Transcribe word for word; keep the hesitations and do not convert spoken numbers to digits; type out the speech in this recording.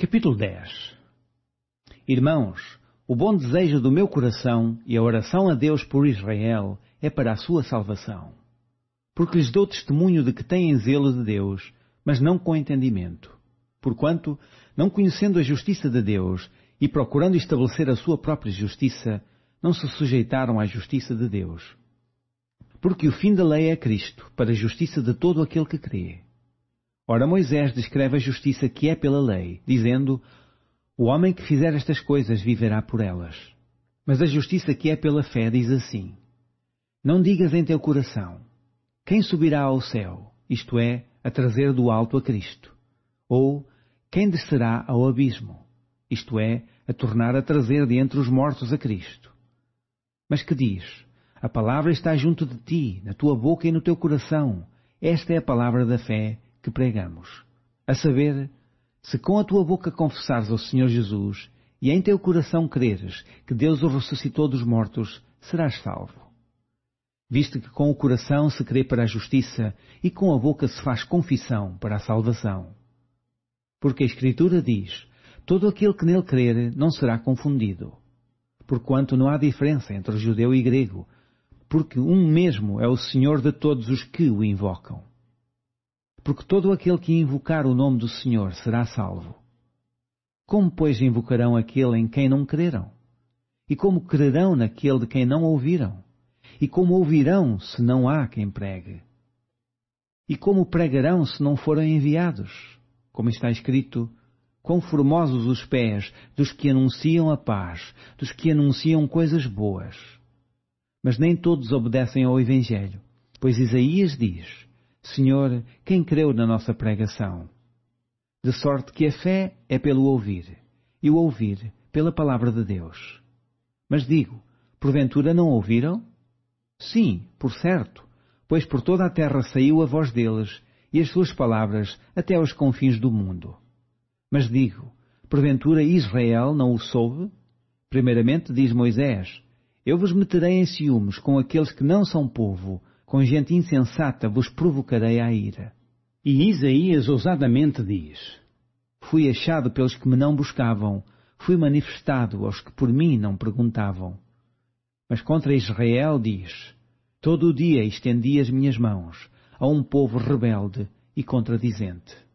Capítulo dez. Irmãos, o bom desejo do meu coração e a oração a Deus por Israel é para a sua salvação. Porque lhes dou testemunho de que têm zelo de Deus, mas não com entendimento. Porquanto, não conhecendo a justiça de Deus e procurando estabelecer a sua própria justiça, não se sujeitaram à justiça de Deus. Porque o fim da lei é Cristo, para a justiça de todo aquele que crê. Ora, Moisés descreve a justiça que é pela lei, dizendo: o homem que fizer estas coisas viverá por elas. Mas a justiça que é pela fé diz assim: não digas em teu coração: quem subirá ao céu, isto é, a trazer do alto a Cristo? Ou quem descerá ao abismo, isto é, a tornar a trazer de entre os mortos a Cristo? Mas que diz: a palavra está junto de ti, na tua boca e no teu coração. Esta é a palavra da fé que pregamos. A saber, se com a tua boca confessares ao Senhor Jesus e em teu coração creres que Deus o ressuscitou dos mortos, serás salvo. Visto que com o coração se crê para a justiça e com a boca se faz confissão para a salvação. Porque a Escritura diz: todo aquele que nele crer não será confundido. Porquanto não há diferença entre judeu e grego, porque um mesmo é o Senhor de todos os que o invocam. Porque todo aquele que invocar o nome do Senhor será salvo. Como, pois, invocarão aquele em quem não creram? E como crerão naquele de quem não ouviram? E como ouvirão se não há quem pregue? E como pregarão se não forem enviados? Como está escrito: quão formosos os pés dos que anunciam a paz, dos que anunciam coisas boas. Mas nem todos obedecem ao Evangelho, pois Isaías diz: Senhor, quem creu na nossa pregação? De sorte que a fé é pelo ouvir, e o ouvir pela palavra de Deus. Mas digo, porventura não ouviram? Sim, por certo, pois por toda a terra saiu a voz deles, e as suas palavras até aos confins do mundo. Mas digo, porventura Israel não o soube? Primeiramente diz Moisés: eu vos meterei em ciúmes com aqueles que não são povo, com gente insensata vos provocarei à ira. E Isaías ousadamente diz: fui achado pelos que me não buscavam, fui manifestado aos que por mim não perguntavam. Mas contra Israel diz: todo o dia estendi as minhas mãos a um povo rebelde e contradizente.